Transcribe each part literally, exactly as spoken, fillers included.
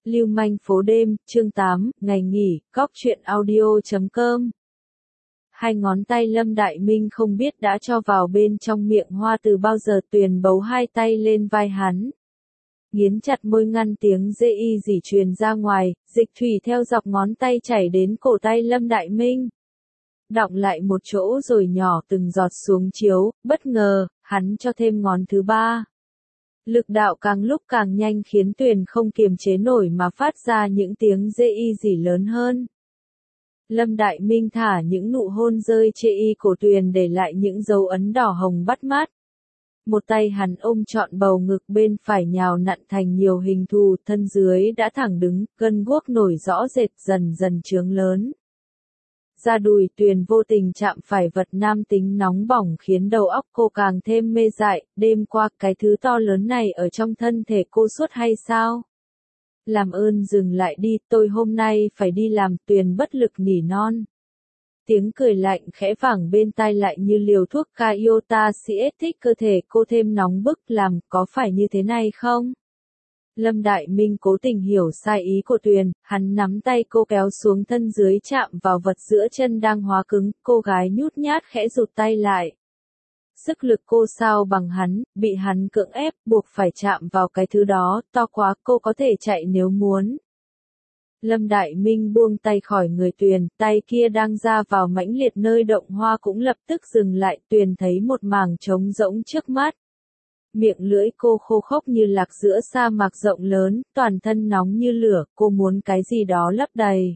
Lưu manh phố đêm, chương tám, ngày nghỉ, góc truyện audio chấm com. Hai ngón tay Lâm Đại Minh không biết đã cho vào bên trong miệng hoa từ bao giờ. Tuyền bấu hai tay lên vai hắn, nghiến chặt môi ngăn tiếng dê y dỉ truyền ra ngoài, dịch thủy theo dọc ngón tay chảy đến cổ tay Lâm Đại Minh, đọng lại một chỗ rồi nhỏ từng giọt xuống chiếu. Bất ngờ, hắn cho thêm ngón thứ ba. Lực đạo càng lúc càng nhanh khiến Tuyền không kiềm chế nổi mà phát ra những tiếng dê y dỉ lớn hơn. Lâm Đại Minh thả những nụ hôn rơi chê y cổ Tuyền để lại những dấu ấn đỏ hồng bắt mắt. Một tay hắn ôm trọn bầu ngực, bên phải nhào nặn thành nhiều hình thù, thân dưới đã thẳng đứng, gân guốc nổi rõ rệt dần dần trướng lớn. Ra đùi Tuyền vô tình chạm phải vật nam tính nóng bỏng khiến đầu óc cô càng thêm mê dại. Đêm qua cái thứ to lớn này ở trong thân thể cô suốt hay sao? Làm ơn dừng lại đi, tôi hôm nay phải đi làm. Tuyền bất lực nỉ non. Tiếng cười lạnh khẽ vẳng bên tai lại như liều thuốc Kaiota siết thích cơ thể cô thêm nóng bức. Làm, có phải như thế này không? Lâm Đại Minh cố tình hiểu sai ý của Tuyền, hắn nắm tay cô kéo xuống thân dưới chạm vào vật giữa chân đang hóa cứng. Cô gái nhút nhát khẽ rụt tay lại. Sức lực cô sao bằng hắn, bị hắn cưỡng ép, buộc phải chạm vào cái thứ đó, to quá, cô có thể chạy nếu muốn. Lâm Đại Minh buông tay khỏi người Tuyền, tay kia đang ra vào mãnh liệt nơi động hoa cũng lập tức dừng lại. Tuyền thấy một mảng trống rỗng trước mắt. Miệng lưỡi cô khô khốc như lạc giữa sa mạc rộng lớn, toàn thân nóng như lửa, cô muốn cái gì đó lấp đầy.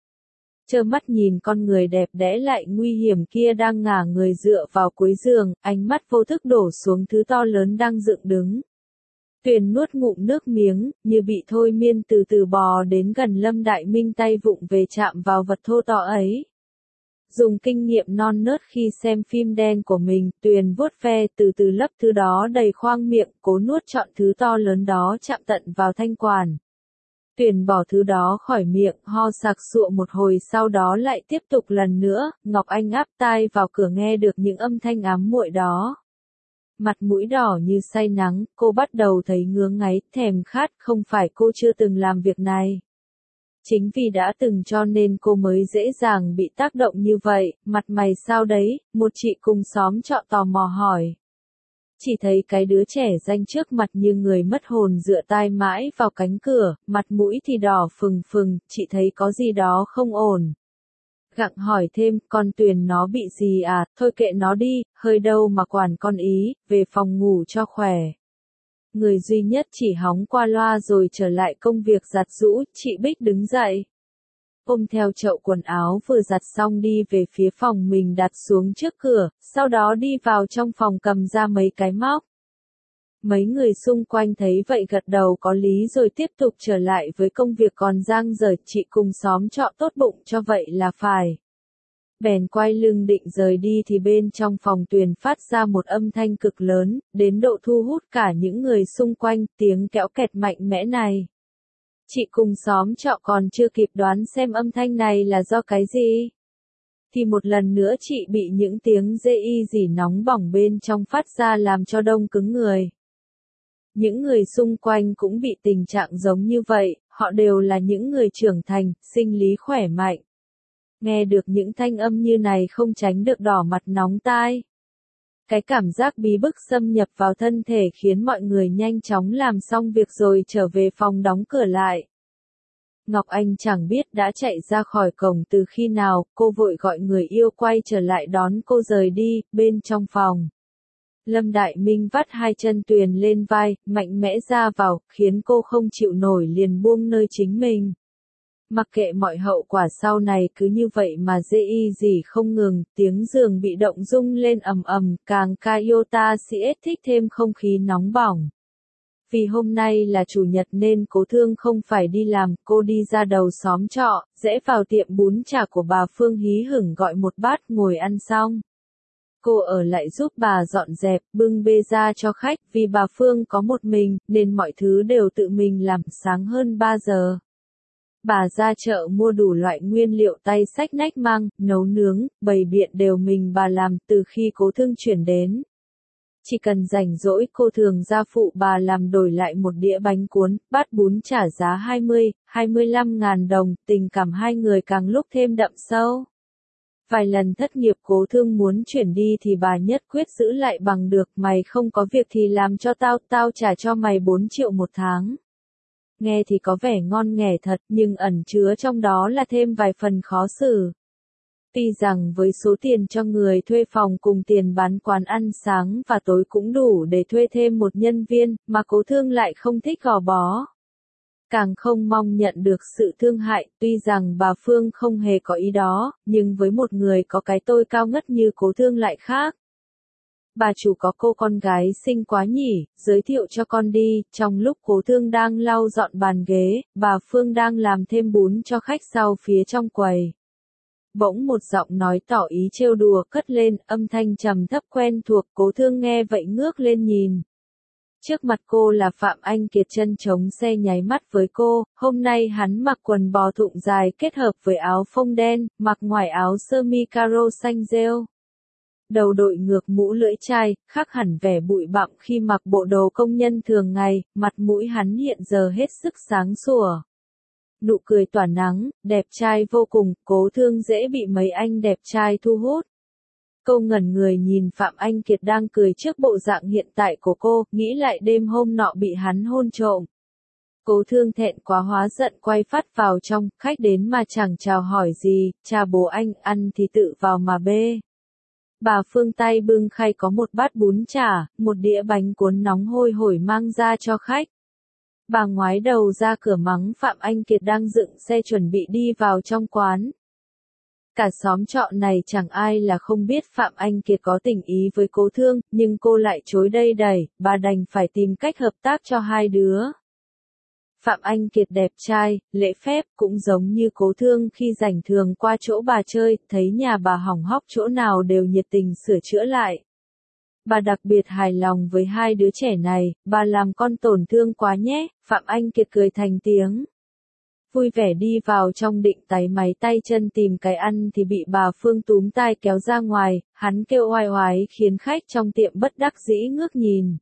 Trơ mắt nhìn con người đẹp đẽ lại nguy hiểm kia đang ngả người dựa vào cuối giường, ánh mắt vô thức đổ xuống thứ to lớn đang dựng đứng. Tuyền nuốt ngụm nước miếng, như bị thôi miên từ từ bò đến gần Lâm Đại Minh, tay vụng về chạm vào vật thô to ấy. Dùng kinh nghiệm non nớt khi xem phim đen của mình, Tuyền vuốt ve từ từ lấp thứ đó đầy khoang miệng, cố nuốt trọn thứ to lớn đó chạm tận vào thanh quản. Tuyền bỏ thứ đó khỏi miệng, ho sặc sụa một hồi sau đó lại tiếp tục lần nữa. Ngọc Anh áp tai vào cửa nghe được những âm thanh ám muội đó. Mặt mũi đỏ như say nắng, cô bắt đầu thấy ngứa ngáy, thèm khát. Không phải cô chưa từng làm việc này. Chính vì đã từng cho nên cô mới dễ dàng bị tác động như vậy. Mặt mày sao đấy? Một chị cùng xóm trọ tò mò hỏi. Chỉ thấy cái đứa trẻ danh trước mặt như người mất hồn dựa tai mãi vào cánh cửa, mặt mũi thì đỏ phừng phừng. Chị thấy có gì đó không ổn. Gặng hỏi thêm, con Tuyền nó bị gì à? Thôi kệ nó đi, hơi đâu mà quản con ý, về phòng ngủ cho khỏe. Người duy nhất chỉ hóng qua loa rồi trở lại công việc giặt giũ. Chị Bích đứng dậy, ôm theo chậu quần áo vừa giặt xong đi về phía phòng mình đặt xuống trước cửa, sau đó đi vào trong phòng cầm ra mấy cái móc. Mấy người xung quanh thấy vậy gật đầu có lý rồi tiếp tục trở lại với công việc còn dang dở. Chị cùng xóm trọ tốt bụng cho vậy là phải. Bèn quay lưng định rời đi thì bên trong phòng Tuyền phát ra một âm thanh cực lớn, đến độ thu hút cả những người xung quanh. Tiếng kéo kẹt mạnh mẽ này. Chị cùng xóm trọ còn chưa kịp đoán xem âm thanh này là do cái gì, thì một lần nữa chị bị những tiếng dê y dỉ nóng bỏng bên trong phát ra làm cho đông cứng người. Những người xung quanh cũng bị tình trạng giống như vậy, họ đều là những người trưởng thành, sinh lý khỏe mạnh. Nghe được những thanh âm như này không tránh được đỏ mặt nóng tai. Cái cảm giác bí bức xâm nhập vào thân thể khiến mọi người nhanh chóng làm xong việc rồi trở về phòng đóng cửa lại. Ngọc Anh chẳng biết đã chạy ra khỏi cổng từ khi nào, cô vội gọi người yêu quay trở lại đón cô rời đi. Bên trong phòng, Lâm Đại Minh vắt hai chân Tuyền lên vai, mạnh mẽ ra vào, khiến cô không chịu nổi liền buông nơi chính mình. Mặc kệ mọi hậu quả sau này cứ như vậy mà dê y gì không ngừng, tiếng giường bị động rung lên ầm ầm, càng Kaiota siết thích thêm không khí nóng bỏng. Vì hôm nay là chủ nhật nên Cố Thương không phải đi làm, cô đi ra đầu xóm trọ, rẽ vào tiệm bún chả của bà Phương hí hửng gọi một bát ngồi ăn xong. Cô ở lại giúp bà dọn dẹp, bưng bê ra cho khách, vì bà Phương có một mình, nên mọi thứ đều tự mình làm. Sáng hơn ba giờ. Bà ra chợ mua đủ loại nguyên liệu tay xách nách mang, nấu nướng, bày biện đều mình bà làm từ khi Cố Thương chuyển đến. Chỉ cần rảnh rỗi cô thường ra phụ bà làm đổi lại một đĩa bánh cuốn, bát bún trả giá hai mươi, hai mươi lăm ngàn đồng, tình cảm hai người càng lúc thêm đậm sâu. Vài lần thất nghiệp Cố Thương muốn chuyển đi thì bà nhất quyết giữ lại bằng được, mày không có việc thì làm cho tao, tao trả cho mày bốn triệu một tháng. Nghe thì có vẻ ngon nghẻ thật, nhưng ẩn chứa trong đó là thêm vài phần khó xử. Tuy rằng với số tiền cho người thuê phòng cùng tiền bán quán ăn sáng và tối cũng đủ để thuê thêm một nhân viên, mà Cố Thương lại không thích gò bó. Càng không mong nhận được sự thương hại, tuy rằng bà Phương không hề có ý đó, nhưng với một người có cái tôi cao ngất như Cố Thương lại khác. Bà chủ có cô con gái xinh quá nhỉ, giới thiệu cho con đi. Trong lúc Cố Thương đang lau dọn bàn ghế, bà Phương đang làm thêm bún cho khách sau phía trong quầy. Bỗng một giọng nói tỏ ý trêu đùa cất lên, âm thanh trầm thấp quen thuộc. Cố Thương nghe vậy ngước lên nhìn. Trước mặt cô là Phạm Anh Kiệt, chân chống xe nháy mắt với cô. Hôm nay hắn mặc quần bò thụng dài kết hợp với áo phông đen, mặc ngoài áo sơ mi caro xanh rêu. Đầu đội ngược mũ lưỡi chai, khác hẳn vẻ bụi bặm khi mặc bộ đồ công nhân thường ngày, mặt mũi hắn hiện giờ hết sức sáng sủa. Nụ cười tỏa nắng, đẹp trai vô cùng, Cố Thương dễ bị mấy anh đẹp trai thu hút. Cô ngẩn người nhìn Phạm Anh Kiệt đang cười trước bộ dạng hiện tại của cô, nghĩ lại đêm hôm nọ bị hắn hôn trộm. Cố Thương thẹn quá hóa giận quay phát vào trong, khách đến mà chẳng chào hỏi gì, cha bố anh, ăn thì tự vào mà bê. Bà Phương tay bưng khay có một bát bún chả, một đĩa bánh cuốn nóng hôi hổi mang ra cho khách. Bà ngoái đầu ra cửa mắng Phạm Anh Kiệt đang dựng xe chuẩn bị đi vào trong quán. Cả xóm trọ này chẳng ai là không biết Phạm Anh Kiệt có tình ý với Cố Thương, nhưng cô lại chối đây đẩy, bà đành phải tìm cách hợp tác cho hai đứa. Phạm Anh Kiệt đẹp trai, lễ phép, cũng giống như Cố Thương khi rảnh thường qua chỗ bà chơi, thấy nhà bà hỏng hóc chỗ nào đều nhiệt tình sửa chữa lại. Bà đặc biệt hài lòng với hai đứa trẻ này, bà làm con tổn thương quá nhé. Phạm Anh Kiệt cười thành tiếng. Vui vẻ đi vào trong định táy máy tay chân tìm cái ăn thì bị bà Phương túm tai kéo ra ngoài, hắn kêu oai oái khiến khách trong tiệm bất đắc dĩ ngước nhìn.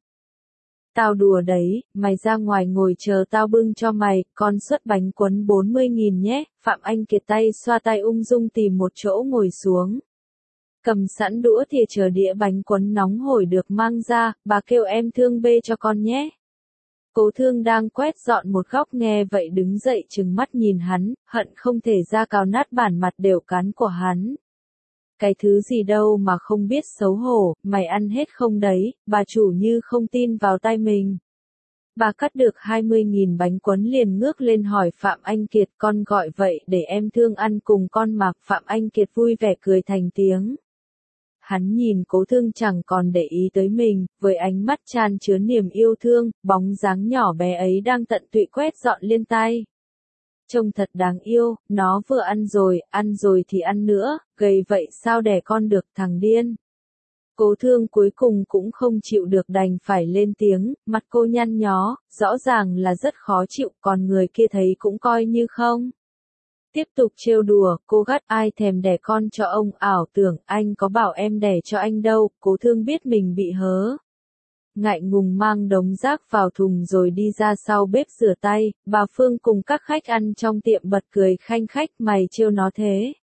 Tao đùa đấy, mày ra ngoài ngồi chờ tao bưng cho mày, con suất bánh cuốn bốn mươi nghìn nhé. Phạm Anh Kiệt tay xoa tay ung dung tìm một chỗ ngồi xuống. Cầm sẵn đũa thìa chờ đĩa bánh cuốn nóng hổi được mang ra, bà kêu em Thương bê cho con nhé. Cố Thương đang quét dọn một góc nghe vậy đứng dậy trừng mắt nhìn hắn, hận không thể ra cào nát bản mặt đều cắn của hắn. Cái thứ gì đâu mà không biết xấu hổ, mày ăn hết không đấy, bà chủ như không tin vào tai mình. Bà cắt được hai mươi nghìn bánh cuốn liền ngước lên hỏi Phạm Anh Kiệt, con gọi vậy để em Thương ăn cùng con mà. Phạm Anh Kiệt vui vẻ cười thành tiếng. Hắn nhìn Cố Thương chẳng còn để ý tới mình, với ánh mắt tràn chứa niềm yêu thương, bóng dáng nhỏ bé ấy đang tận tụy quét dọn liên tay. Trông thật đáng yêu, nó vừa ăn rồi, ăn rồi thì ăn nữa, gầy vậy sao đẻ con được, thằng điên. Cố Thương cuối cùng cũng không chịu được đành phải lên tiếng, mặt cô nhăn nhó, rõ ràng là rất khó chịu, còn người kia thấy cũng coi như không. Tiếp tục trêu đùa, cô gắt ai thèm đẻ con cho ông, ảo tưởng anh có bảo em đẻ cho anh đâu. Cố Thương biết mình bị hớ. Ngại ngùng mang đống rác vào thùng rồi đi ra sau bếp rửa tay, bà Phương cùng các khách ăn trong tiệm bật cười khanh khách, mày trêu nó thế.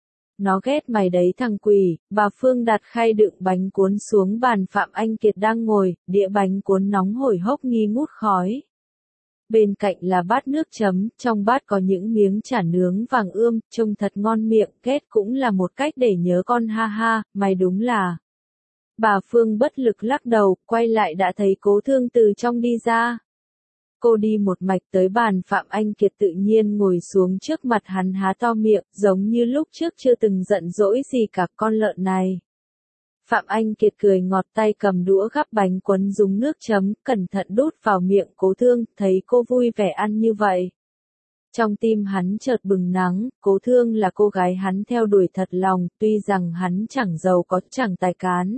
Nó ghét mày đấy thằng quỷ. Bà Phương đặt khay đựng bánh cuốn xuống bàn Phạm Anh Kiệt đang ngồi, đĩa bánh cuốn nóng hổi hốc nghi ngút khói. Bên cạnh là bát nước chấm, trong bát có những miếng chả nướng vàng ươm, trông thật ngon miệng, ghét cũng là một cách để nhớ con ha ha, mày đúng là. Bà Phương bất lực lắc đầu, quay lại đã thấy Cố Thương từ trong đi ra. Cô đi một mạch tới bàn Phạm Anh Kiệt tự nhiên ngồi xuống trước mặt hắn há to miệng, giống như lúc trước chưa từng giận dỗi gì cả con lợn này. Phạm Anh Kiệt cười ngọt tay cầm đũa gắp bánh cuốn dùng nước chấm, cẩn thận đút vào miệng Cố Thương, thấy cô vui vẻ ăn như vậy. Trong tim hắn chợt bừng nắng, Cố Thương là cô gái hắn theo đuổi thật lòng, tuy rằng hắn chẳng giàu có chẳng tài cán.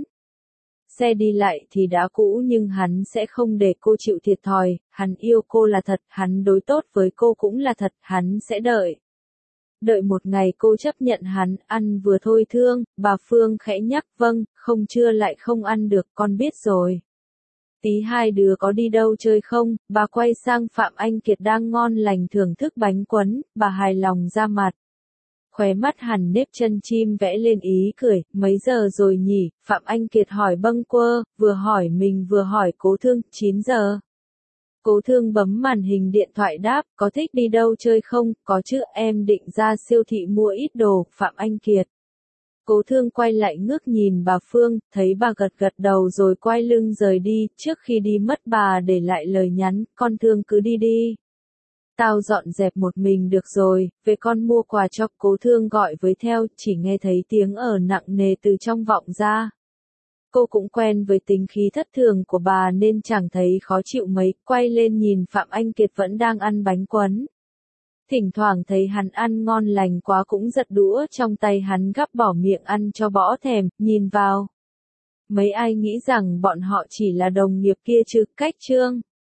Xe đi lại thì đã cũ nhưng hắn sẽ không để cô chịu thiệt thòi, hắn yêu cô là thật, hắn đối tốt với cô cũng là thật, hắn sẽ đợi. Đợi một ngày cô chấp nhận hắn, ăn vừa thôi thương, bà Phương khẽ nhắc, vâng, không chưa lại không ăn được, con biết rồi. Tí hai đứa có đi đâu chơi không? Bà quay sang Phạm Anh Kiệt đang ngon lành thưởng thức bánh quấn, bà hài lòng ra mặt. Khóe mắt hằn nếp chân chim vẽ lên ý cười, mấy giờ rồi nhỉ? Phạm Anh Kiệt hỏi bâng quơ, vừa hỏi mình vừa hỏi Cố Thương, chín giờ. Cố Thương bấm màn hình điện thoại đáp, có thích đi đâu chơi không? Có chứ, em định ra siêu thị mua ít đồ. Phạm Anh Kiệt. Cố Thương quay lại ngước nhìn bà Phương, thấy bà gật gật đầu rồi quay lưng rời đi, trước khi đi mất bà để lại lời nhắn, con Thương cứ đi đi. Tao dọn dẹp một mình được rồi, về con mua quà cho. Cố Thương gọi với theo, chỉ nghe thấy tiếng ở nặng nề từ trong vọng ra. Cô cũng quen với tính khí thất thường của bà nên chẳng thấy khó chịu mấy, quay lên nhìn Phạm Anh Kiệt vẫn đang ăn bánh quấn. Thỉnh thoảng thấy hắn ăn ngon lành quá cũng giật đũa trong tay hắn gắp bỏ miệng ăn cho bỏ thèm, nhìn vào. Mấy ai nghĩ rằng bọn họ chỉ là đồng nghiệp kia chứ, cách trương.